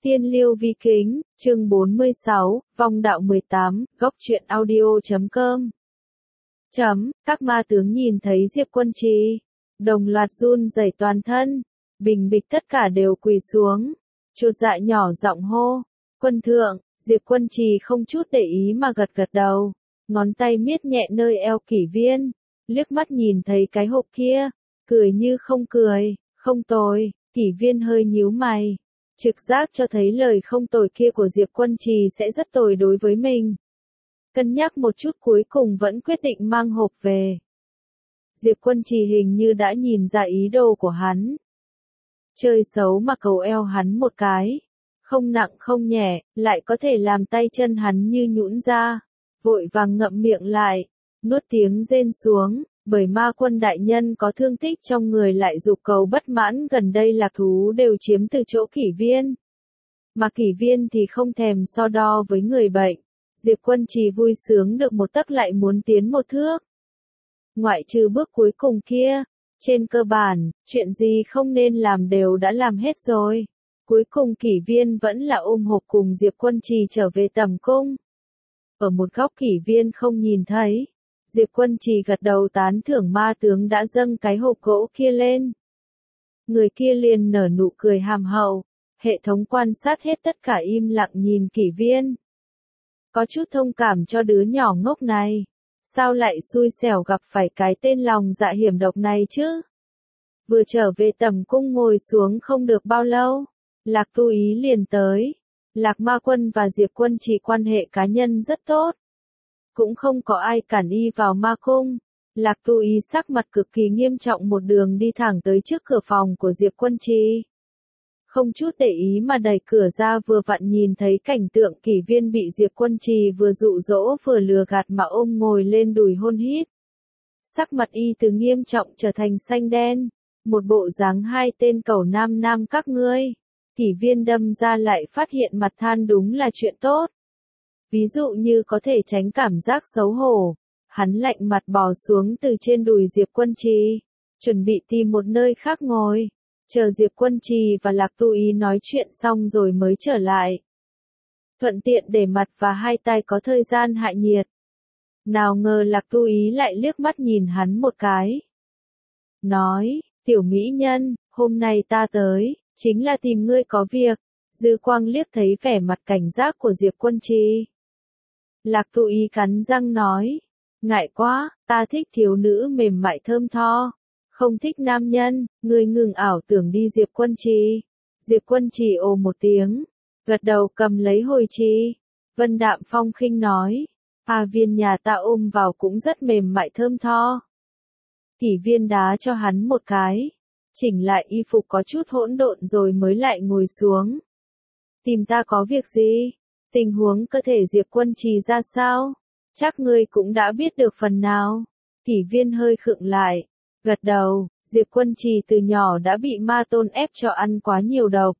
Tiên Liêu Vi Kính, chương 46, Vong Đạo 18, góc truyện audio.com. Các ma tướng nhìn thấy Diệp Quân Trì, đồng loạt run rẩy toàn thân, bình bịch tất cả đều quỳ xuống, chột dạ nhỏ giọng hô, quân thượng. Diệp Quân Trì không chút để ý mà gật gật đầu, ngón tay miết nhẹ nơi eo Kỷ Viên, liếc mắt nhìn thấy cái hộp kia, cười như không cười, không tồi. Kỷ Viên hơi nhíu mày, trực giác cho thấy lời không tồi kia của Diệp Quân Trì sẽ rất tồi đối với mình. Cân nhắc một chút cuối cùng vẫn quyết định mang hộp về. Diệp Quân Trì hình như đã nhìn ra ý đồ của hắn. Chơi xấu mà cầu eo hắn một cái, không nặng không nhẹ, lại có thể làm tay chân hắn như nhũn ra, vội vàng ngậm miệng lại, nuốt tiếng rên xuống, bởi ma quân đại nhân có thương tích trong người lại dục cầu bất mãn, gần đây lạc thú đều chiếm từ chỗ Kỷ Viên. Mà Kỷ Viên thì không thèm so đo với người bệnh, Diệp Quân Trì vui sướng được một tấc lại muốn tiến một thước. Ngoại trừ bước cuối cùng kia, trên cơ bản, chuyện gì không nên làm đều đã làm hết rồi. Cuối cùng Kỷ Viên vẫn là ôm hộp cùng Diệp Quân Trì trở về tầm cung. Ở một góc Kỷ Viên không nhìn thấy, Diệp Quân Trì gật đầu tán thưởng ma tướng đã dâng cái hộp gỗ kia lên. Người kia liền nở nụ cười hàm hậu, hệ thống quan sát hết tất cả im lặng nhìn Kỷ Viên. Có chút thông cảm cho đứa nhỏ ngốc này, sao lại xui xẻo gặp phải cái tên lòng dạ hiểm độc này chứ? Vừa trở về tầm cung ngồi xuống không được bao lâu, Lạc Tu Ý liền tới. Lạc Ma Quân và Diệp Quân Trì quan hệ cá nhân rất tốt, cũng không có ai cản y vào ma cung. Lạc Tu Ý sắc mặt cực kỳ nghiêm trọng một đường đi thẳng tới trước cửa phòng của Diệp Quân Trì. Không chút để ý mà đẩy cửa ra, vừa vặn nhìn thấy cảnh tượng Kỷ Viên bị Diệp Quân Trì vừa dụ dỗ vừa lừa gạt mà ôm ngồi lên đùi hôn hít. Sắc mặt y từ nghiêm trọng trở thành xanh đen, một bộ dáng hai tên cẩu nam nam các ngươi. Kỷ Viên đâm ra lại phát hiện mặt than đúng là chuyện tốt. Ví dụ như có thể tránh cảm giác xấu hổ, hắn lạnh mặt bò xuống từ trên đùi Diệp Quân Trì, chuẩn bị tìm một nơi khác ngồi, chờ Diệp Quân Trì và Lạc Tu Ý nói chuyện xong rồi mới trở lại. Thuận tiện để mặt và hai tay có thời gian hạ nhiệt. Nào ngờ Lạc Tu Ý lại liếc mắt nhìn hắn một cái. Nói, tiểu mỹ nhân, hôm nay ta tới, chính là tìm ngươi có việc. Dư quang liếc thấy vẻ mặt cảnh giác của Diệp Quân Trì. Lạc Tu Ý cắn răng nói, ngại quá, ta thích thiếu nữ mềm mại thơm tho, không thích nam nhân, ngươi ngừng ảo tưởng đi Diệp Quân Trì. Diệp Quân Trì ồ một tiếng, gật đầu cầm lấy hồi chi. Vân đạm phong khinh nói, Viên nhà ta ôm vào cũng rất mềm mại thơm tho. Kỷ Viên đá cho hắn một cái, chỉnh lại y phục có chút hỗn độn rồi mới lại ngồi xuống. Tìm ta có việc gì? Tình huống cơ thể Diệp Quân Trì ra sao? Chắc ngươi cũng đã biết được phần nào. Kỷ Viên hơi khựng lại, gật đầu. Diệp Quân Trì từ nhỏ đã bị ma tôn ép cho ăn quá nhiều độc.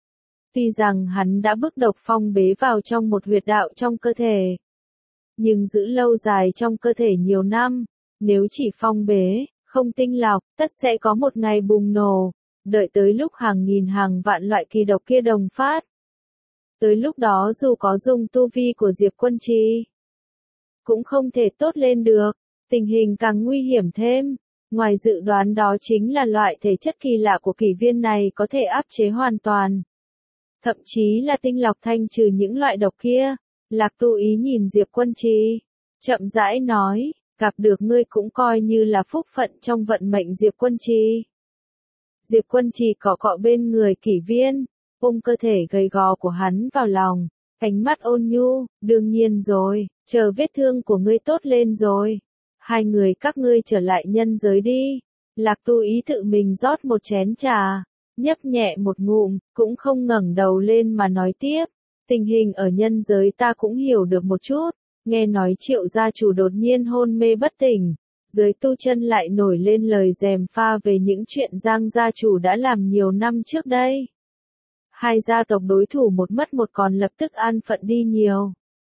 Tuy rằng hắn đã bức độc phong bế vào trong một huyệt đạo trong cơ thể, nhưng giữ lâu dài trong cơ thể nhiều năm, nếu chỉ phong bế, không tinh lọc, tất sẽ có một ngày bùng nổ, đợi tới lúc hàng nghìn hàng vạn loại kỳ độc kia đồng phát. Tới lúc đó dù có dùng tu vi của Diệp Quân Trì, cũng không thể tốt lên được, tình hình càng nguy hiểm thêm. Ngoài dự đoán đó chính là loại thể chất kỳ lạ của Kỷ Viên này có thể áp chế hoàn toàn, thậm chí là tinh lọc thanh trừ những loại độc kia. Lạc Tu Ý nhìn Diệp Quân Trì, chậm rãi nói, gặp được ngươi cũng coi như là phúc phận trong vận mệnh Diệp Quân Trì. Diệp Quân Trì cọ cọ bên người Kỷ Viên, ôm cơ thể gầy gò của hắn vào lòng, ánh mắt ôn nhu, đương nhiên rồi, chờ vết thương của ngươi tốt lên rồi, hai người các ngươi trở lại nhân giới đi. Lạc Tu Ý tự mình rót một chén trà, nhấp nhẹ một ngụm, cũng không ngẩng đầu lên mà nói tiếp, tình hình ở nhân giới ta cũng hiểu được một chút, nghe nói Triệu gia chủ đột nhiên hôn mê bất tỉnh, giới tu chân lại nổi lên lời gièm pha về những chuyện Giang gia chủ đã làm nhiều năm trước đây. Hai gia tộc đối thủ một mất một còn lập tức an phận đi nhiều.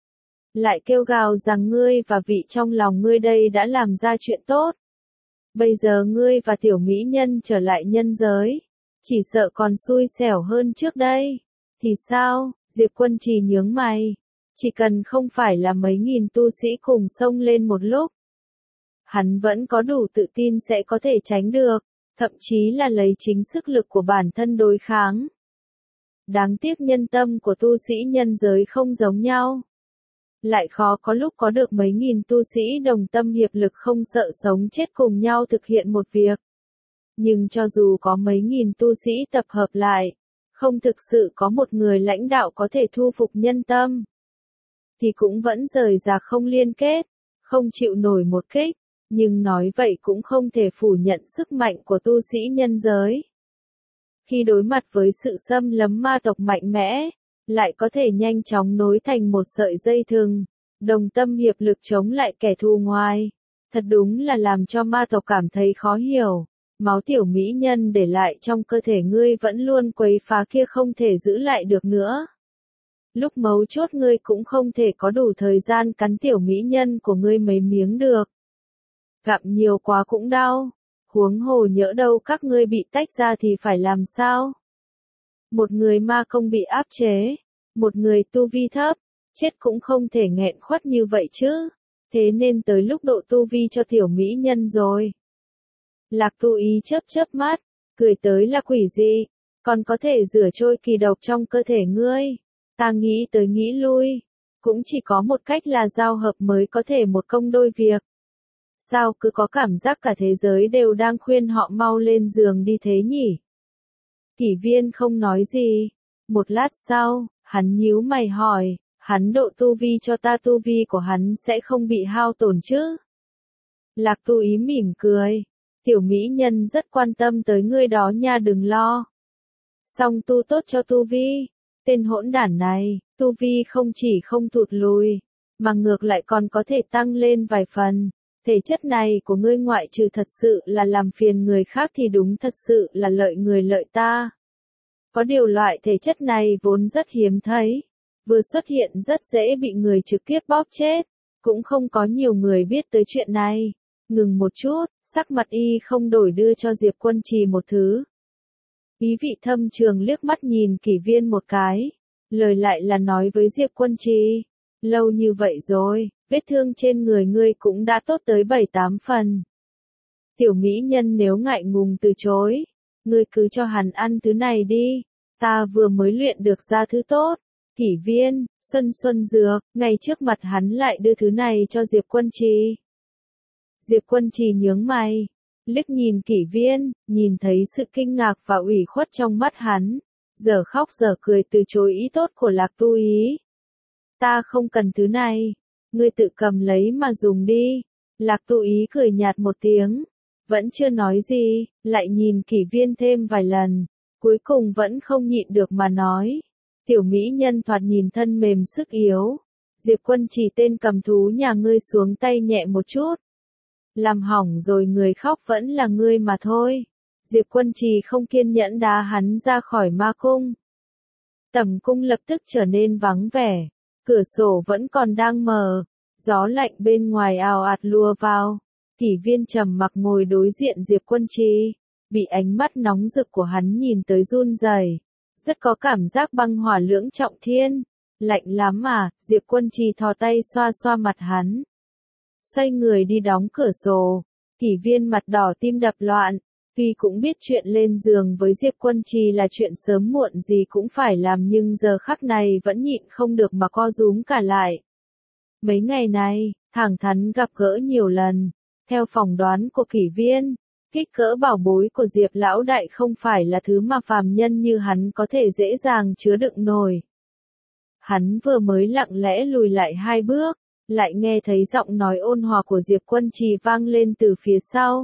Lại kêu gào rằng ngươi và vị trong lòng ngươi đây đã làm ra chuyện tốt. Bây giờ ngươi và tiểu mỹ nhân trở lại nhân giới, chỉ sợ còn xui xẻo hơn trước đây. Thì sao? Diệp Quân Trì nhướng mày. Chỉ cần không phải là mấy nghìn tu sĩ cùng xông lên một lúc. Hắn vẫn có đủ tự tin sẽ có thể tránh được, thậm chí là lấy chính sức lực của bản thân đối kháng. Đáng tiếc nhân tâm của tu sĩ nhân giới không giống nhau. Lại khó có lúc có được mấy nghìn tu sĩ đồng tâm hiệp lực không sợ sống chết cùng nhau thực hiện một việc. Nhưng cho dù có mấy nghìn tu sĩ tập hợp lại, không thực sự có một người lãnh đạo có thể thu phục nhân tâm, thì cũng vẫn rời rạc không liên kết, không chịu nổi một kích. Nhưng nói vậy cũng không thể phủ nhận sức mạnh của tu sĩ nhân giới. Khi đối mặt với sự xâm lấn ma tộc mạnh mẽ, lại có thể nhanh chóng nối thành một sợi dây thừng, đồng tâm hiệp lực chống lại kẻ thù ngoài. Thật đúng là làm cho ma tộc cảm thấy khó hiểu. Máu tiểu mỹ nhân để lại trong cơ thể ngươi vẫn luôn quấy phá kia không thể giữ lại được nữa. Lúc mấu chốt ngươi cũng không thể có đủ thời gian cắn tiểu mỹ nhân của ngươi mấy miếng được. Gặm nhiều quá cũng đau, huống hồ nhỡ đâu các ngươi bị tách ra thì phải làm sao? Một người ma công bị áp chế, một người tu vi thấp, chết cũng không thể nghẹn khuất như vậy chứ, thế nên tới lúc độ tu vi cho tiểu mỹ nhân rồi. Lạc Tu Ý chớp chớp mắt, cười tới là quỷ gì, còn có thể rửa trôi kỳ độc trong cơ thể ngươi. Ta nghĩ tới nghĩ lui, cũng chỉ có một cách là giao hợp mới có thể một công đôi việc. Sao cứ có cảm giác cả thế giới đều đang khuyên họ mau lên giường đi thế nhỉ? Kỷ Viên không nói gì. Một lát sau, hắn nhíu mày hỏi, hắn độ tu vi cho ta, tu vi của hắn sẽ không bị hao tổn chứ? Lạc Tu Ý mỉm cười, tiểu mỹ nhân rất quan tâm tới ngươi đó nha, đừng lo. Song tu tốt cho tu vi, tên hỗn đản này, tu vi không chỉ không tụt lùi, mà ngược lại còn có thể tăng lên vài phần. Thể chất này của ngươi ngoại trừ thật sự là làm phiền người khác thì đúng thật sự là lợi người lợi ta. Có điều loại thể chất này vốn rất hiếm thấy, vừa xuất hiện rất dễ bị người trực tiếp bóp chết, cũng không có nhiều người biết tới chuyện này. Ngừng một chút, sắc mặt y không đổi đưa cho Diệp Quân Trì một thứ. Ý vị thâm trường liếc mắt nhìn Kỷ Viên một cái, lời lại là nói với Diệp Quân Trì, lâu như vậy rồi, vết thương trên người ngươi cũng đã tốt tới 7-8 phần. Tiểu mỹ nhân nếu ngại ngùng từ chối, ngươi cứ cho hắn ăn thứ này đi, ta vừa mới luyện được ra thứ tốt. Kỷ Viên, xuân dược, ngay trước mặt hắn lại đưa thứ này cho Diệp Quân Trì. Diệp Quân Trì nhướng mày, liếc nhìn Kỷ Viên, nhìn thấy sự kinh ngạc và ủy khuất trong mắt hắn, giờ khóc giờ cười từ chối ý tốt của Lạc Tu Ý. Ta không cần thứ này, ngươi tự cầm lấy mà dùng đi. Lạc Tu Ý cười nhạt một tiếng, vẫn chưa nói gì, lại nhìn Kỷ Viên thêm vài lần, cuối cùng vẫn không nhịn được mà nói. Tiểu mỹ nhân thoạt nhìn thân mềm sức yếu. Diệp Quân Trì tên cầm thú nhà ngươi xuống tay nhẹ một chút. Làm hỏng rồi người khóc vẫn là ngươi mà thôi. Diệp Quân Trì không kiên nhẫn đá hắn ra khỏi ma cung. Tẩm cung lập tức trở nên vắng vẻ. Cửa sổ vẫn còn đang mở. Gió lạnh bên ngoài ào ạt lùa vào. Kỷ Viên trầm mặc ngồi đối diện Diệp Quân Trì. Bị ánh mắt nóng rực của hắn nhìn tới run rẩy. Rất có cảm giác băng hỏa lưỡng trọng thiên. Lạnh lắm à, Diệp Quân Trì thò tay xoa xoa mặt hắn. Xoay người đi đóng cửa sổ. Kỷ Viên mặt đỏ tim đập loạn. Tuy cũng biết chuyện lên giường với Diệp Quân Trì là chuyện sớm muộn gì cũng phải làm, nhưng giờ khắc này vẫn nhịn không được mà co rúm cả lại. Mấy ngày này, thẳng thắn gặp gỡ nhiều lần. Theo phỏng đoán của Kỷ Viên, kích cỡ bảo bối của Diệp lão đại không phải là thứ mà phàm nhân như hắn có thể dễ dàng chứa đựng nổi. Hắn vừa mới lặng lẽ lùi lại 2 bước, lại nghe thấy giọng nói ôn hòa của Diệp Quân Trì vang lên từ phía sau.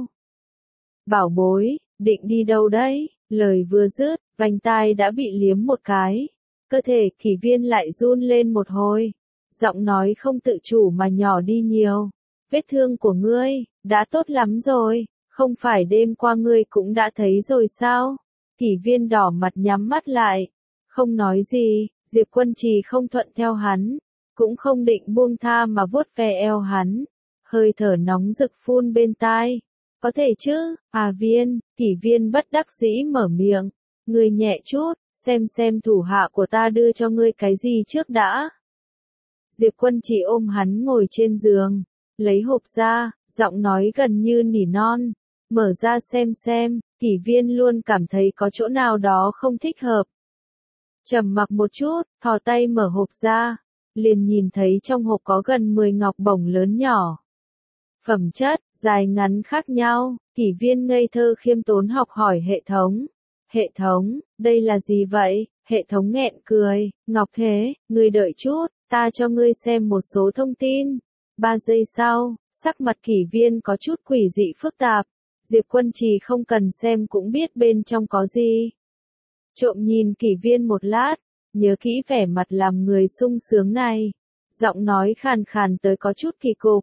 Bảo bối, định đi đâu đấy? Lời vừa dứt, vành tai đã bị liếm một cái. Cơ thể Kỷ Viên lại run lên một hồi. Giọng nói không tự chủ mà nhỏ đi nhiều. Vết thương của ngươi, đã tốt lắm rồi, không phải đêm qua ngươi cũng đã thấy rồi sao? Kỷ Viên đỏ mặt nhắm mắt lại. Không nói gì, Diệp Quân Trì không thuận theo hắn. Cũng không định buông tha mà vuốt ve eo hắn. Hơi thở nóng rực phun bên tai. Có thể chứ, Viên, Kỷ Viên bất đắc dĩ mở miệng. Người nhẹ chút, xem thủ hạ của ta đưa cho ngươi cái gì trước đã. Diệp Quân Trì ôm hắn ngồi trên giường, lấy hộp ra, giọng nói gần như nỉ non, mở ra xem, Kỷ Viên luôn cảm thấy có chỗ nào đó không thích hợp. Trầm mặc một chút, thò tay mở hộp ra, liền nhìn thấy trong hộp có gần 10 ngọc bổng lớn nhỏ. Phẩm chất, dài ngắn khác nhau, Kỷ Viên ngây thơ khiêm tốn học hỏi hệ thống. Hệ thống, đây là gì vậy? Hệ thống nghẹn cười, Ngọc Thế, ngươi đợi chút, ta cho ngươi xem một số thông tin. 3 giây sau, sắc mặt Kỷ Viên có chút quỷ dị phức tạp. Diệp Quân Trì không cần xem cũng biết bên trong có gì. Trộm nhìn Kỷ Viên một lát, nhớ kỹ vẻ mặt làm người sung sướng này. Giọng nói khàn khàn tới có chút kỳ cục.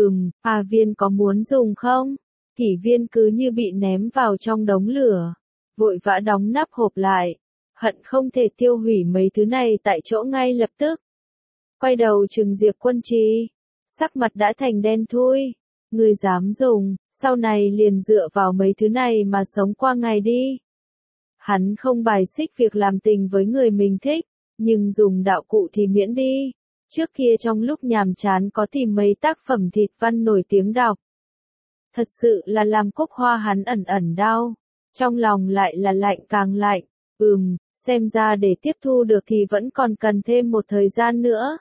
Viên có muốn dùng không? Kỷ Viên cứ như bị ném vào trong đống lửa. Vội vã đóng nắp hộp lại. Hận không thể tiêu hủy mấy thứ này tại chỗ ngay lập tức. Quay đầu trừng Diệp Quân Trì. Sắc mặt đã thành đen thui. Ngươi dám dùng, sau này liền dựa vào mấy thứ này mà sống qua ngày đi. Hắn không bài xích việc làm tình với người mình thích, nhưng dùng đạo cụ thì miễn đi. Trước kia trong lúc nhàm chán có tìm mấy tác phẩm thịt văn nổi tiếng đọc. Thật sự là làm Cúc Hoa hắn ẩn đau. Trong lòng lại là lạnh càng lạnh. Xem ra để tiếp thu được thì vẫn còn cần thêm một thời gian nữa.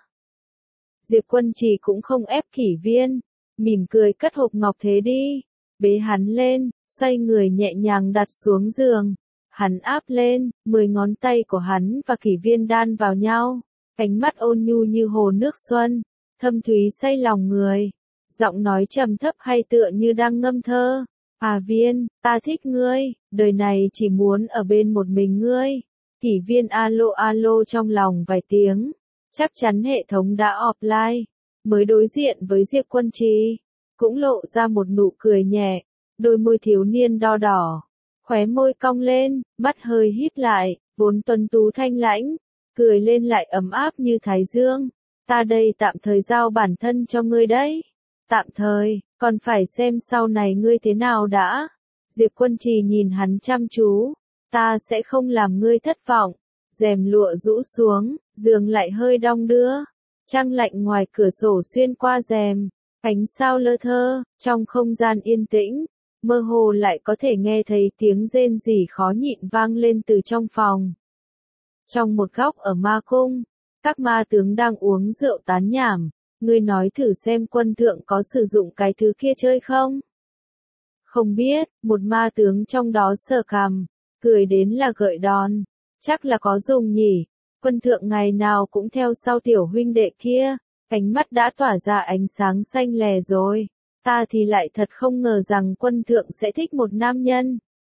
Diệp Quân Trì cũng không ép Kỷ Viên. Mỉm cười cất hộp ngọc thế đi. Bế hắn lên, xoay người nhẹ nhàng đặt xuống giường. Hắn áp lên, 10 ngón tay của hắn và Kỷ Viên đan vào nhau. Ánh mắt ôn nhu như hồ nước xuân, thâm thúy say lòng người. Giọng nói trầm thấp hay tựa như đang ngâm thơ. Viên, ta thích ngươi, đời này chỉ muốn ở bên một mình ngươi. Kỷ Viên alo trong lòng vài tiếng. Chắc chắn hệ thống đã offline. Mới đối diện với Diệp Quân Trì, cũng lộ ra một nụ cười nhẹ, đôi môi thiếu niên đo đỏ, khóe môi cong lên, mắt hơi híp lại, vốn tuấn tú thanh lãnh, cười lên lại ấm áp như thái dương. Ta đây tạm thời giao bản thân cho ngươi đấy. Tạm thời, còn phải xem sau này ngươi thế nào đã. Diệp Quân Trì nhìn hắn chăm chú, ta sẽ không làm ngươi thất vọng. Rèm lụa rũ xuống, giường lại hơi đong đưa. Trăng lạnh ngoài cửa sổ xuyên qua rèm, ánh sao lơ thơ, trong không gian yên tĩnh, mơ hồ lại có thể nghe thấy tiếng rên rỉ khó nhịn vang lên từ trong phòng. Trong một góc ở ma cung, các ma tướng đang uống rượu tán nhảm, ngươi nói thử xem quân thượng có sử dụng cái thứ kia chơi không? Không biết, một ma tướng trong đó sờ cằm, cười đến là gợi đòn, chắc là có dùng nhỉ. Quân thượng ngày nào cũng theo sau tiểu huynh đệ kia, ánh mắt đã tỏa ra ánh sáng xanh lè rồi. Ta thì lại thật không ngờ rằng quân thượng sẽ thích một nam nhân.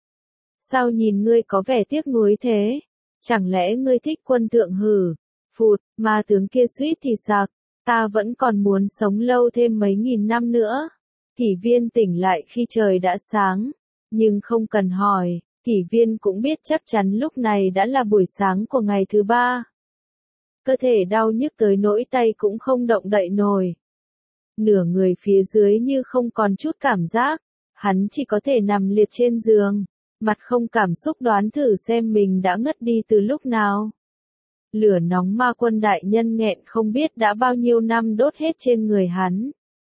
Sao nhìn ngươi có vẻ tiếc nuối thế? Chẳng lẽ ngươi thích quân thượng hử? Phụt, ma tướng kia suýt thì sặc, ta vẫn còn muốn sống lâu thêm mấy nghìn năm nữa. Kỷ Viên tỉnh lại khi trời đã sáng, nhưng không cần hỏi. Kỷ Viên cũng biết chắc chắn lúc này đã là buổi sáng của ngày thứ 3. Cơ thể đau nhức tới nỗi tay cũng không động đậy nổi. Nửa người phía dưới như không còn chút cảm giác, hắn chỉ có thể nằm liệt trên giường, mặt không cảm xúc đoán thử xem mình đã ngất đi từ lúc nào. Lửa nóng ma quân đại nhân nghẹn không biết đã bao nhiêu năm đốt hết trên người hắn.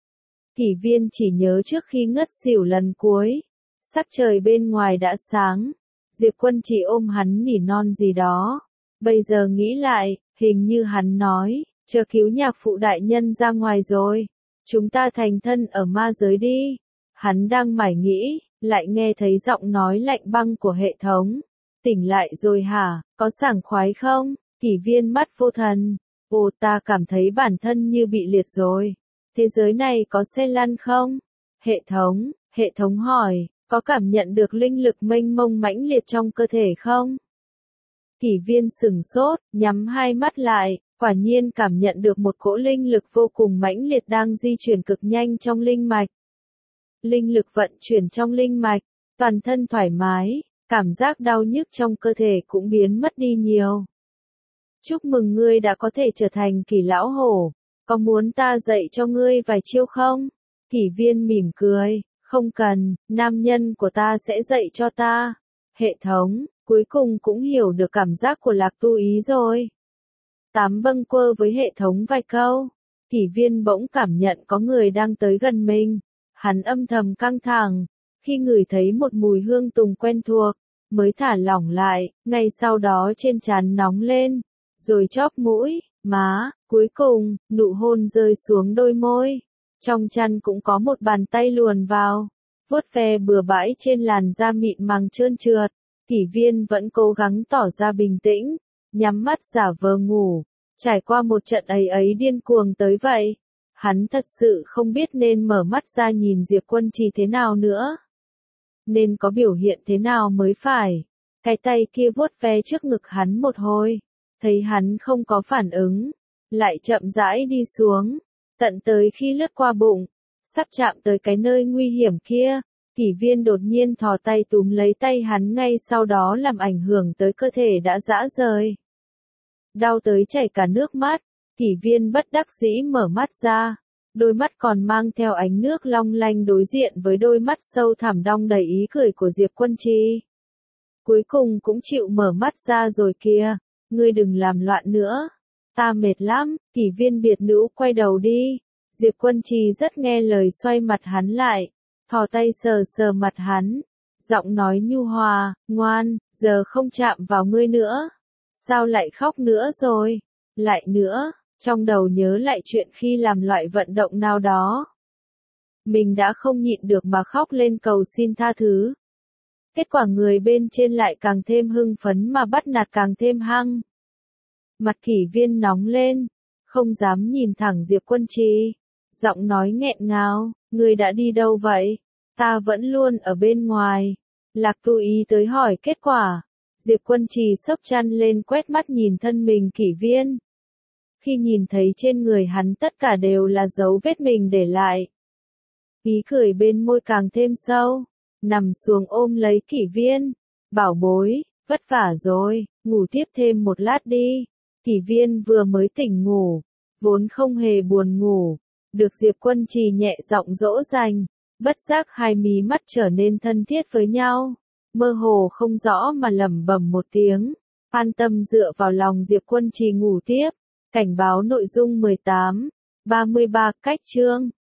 Kỷ Viên chỉ nhớ trước khi ngất xỉu lần cuối. Sắc trời bên ngoài đã sáng, Diệp Quân Trì ôm hắn nỉ non gì đó. Bây giờ nghĩ lại, hình như hắn nói, chờ cứu nhạc phụ đại nhân ra ngoài rồi, chúng ta thành thân ở ma giới đi. Hắn đang mải nghĩ, lại nghe thấy giọng nói lạnh băng của hệ thống. Tỉnh lại rồi hả, có sảng khoái không? Kỷ Viên mắt vô thần. Ta cảm thấy bản thân như bị liệt rồi. Thế giới này có xe lăn không? Hệ thống hỏi. Có cảm nhận được linh lực mênh mông mãnh liệt trong cơ thể không? Kỷ Viên sửng sốt, nhắm hai mắt lại, quả nhiên cảm nhận được một cỗ linh lực vô cùng mãnh liệt đang di chuyển cực nhanh trong linh mạch. Linh lực vận chuyển trong linh mạch, toàn thân thoải mái, cảm giác đau nhức trong cơ thể cũng biến mất đi nhiều. Chúc mừng ngươi đã có thể trở thành Kỷ lão hổ, có muốn ta dạy cho ngươi vài chiêu không? Kỷ Viên mỉm cười. Không cần, nam nhân của ta sẽ dạy cho ta. Hệ thống, cuối cùng cũng hiểu được cảm giác của Lạc Tu Ý rồi. Tám bâng quơ với hệ thống vài câu, Kỷ Viên bỗng cảm nhận có người đang tới gần mình. Hắn âm thầm căng thẳng, khi ngửi thấy một mùi hương tùng quen thuộc, mới thả lỏng lại, ngay sau đó trên trán nóng lên, rồi chóp mũi, má, cuối cùng, nụ hôn rơi xuống đôi môi. Trong chăn cũng có một bàn tay luồn vào, vuốt ve bừa bãi trên làn da mịn màng trơn trượt. Kỷ Viên vẫn cố gắng tỏ ra bình tĩnh, nhắm mắt giả vờ ngủ. Trải qua một trận ấy ấy điên cuồng tới vậy, hắn thật sự không biết nên mở mắt ra nhìn Diệp Quân Trì thế nào nữa. Nên có biểu hiện thế nào mới phải. Cái tay kia vuốt ve trước ngực hắn một hồi, thấy hắn không có phản ứng, lại chậm rãi đi xuống, tận tới khi lướt qua bụng, sắp chạm tới cái nơi nguy hiểm kia. Kỷ Viên đột nhiên thò tay túm lấy tay hắn, ngay sau đó làm ảnh hưởng tới cơ thể đã rã rời. Đau tới chảy cả nước mắt, Kỷ Viên bất đắc dĩ mở mắt ra, đôi mắt còn mang theo ánh nước long lanh đối diện với đôi mắt sâu thẳm đong đầy ý cười của Diệp Quân Trì. Cuối cùng cũng chịu mở mắt ra rồi kìa, ngươi đừng làm loạn nữa, ta mệt lắm. Kỷ Viên biệt nữ quay đầu đi, Diệp Quân Trì rất nghe lời xoay mặt hắn lại, thò tay sờ sờ mặt hắn, giọng nói nhu hòa, ngoan, giờ không chạm vào ngươi nữa. Sao lại khóc nữa rồi? Lại nữa, trong đầu nhớ lại chuyện khi làm loại vận động nào đó. Mình đã không nhịn được mà khóc lên cầu xin tha thứ. Kết quả người bên trên lại càng thêm hưng phấn mà bắt nạt càng thêm hăng. Mặt Kỷ Viên nóng lên, không dám nhìn thẳng Diệp Quân Trì. Giọng nói nghẹn ngào, ngươi đã đi đâu vậy? Ta vẫn luôn ở bên ngoài. Lạc Tu Ý tới hỏi kết quả. Diệp Quân Trì xốc chăn lên quét mắt nhìn thân mình Kỷ Viên. Khi nhìn thấy trên người hắn tất cả đều là dấu vết mình để lại, ý cười bên môi càng thêm sâu, nằm xuống ôm lấy Kỷ Viên. Bảo bối, vất vả rồi, ngủ tiếp thêm một lát đi. Kỷ Viên vừa mới tỉnh ngủ, vốn không hề buồn ngủ, được Diệp Quân Trì nhẹ giọng dỗ dành, bất giác hai mí mắt trở nên thân thiết với nhau. Mơ hồ không rõ mà lẩm bẩm một tiếng, an tâm dựa vào lòng Diệp Quân Trì ngủ tiếp. Cảnh báo nội dung 18, 33 cách chương.